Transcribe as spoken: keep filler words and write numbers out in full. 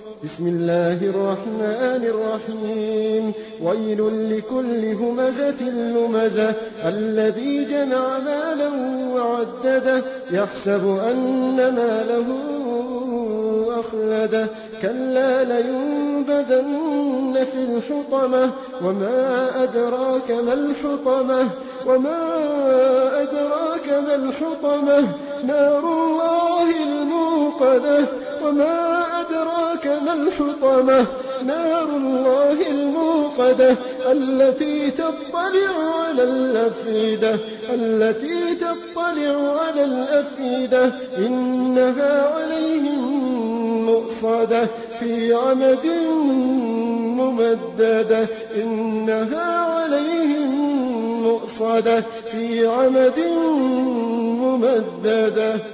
بسم الله الرحمن الرحيم ويل لكل همزة لمزة الذي جمع مالا وعدده يحسب أن ماله أخلده كلا لينبذن في الحطمة وما أدراك ما الحطمة وما أدراك ما الحطمة نار الله الموقدة وما أدراك ما الحطمة نار الله الموقدة التي تطلع على الأفئدة التي تطلع على الأفئدة إنها عليهم مؤصدة في عمد ممددة إنها عليهم مؤصدة في عمد ممددة.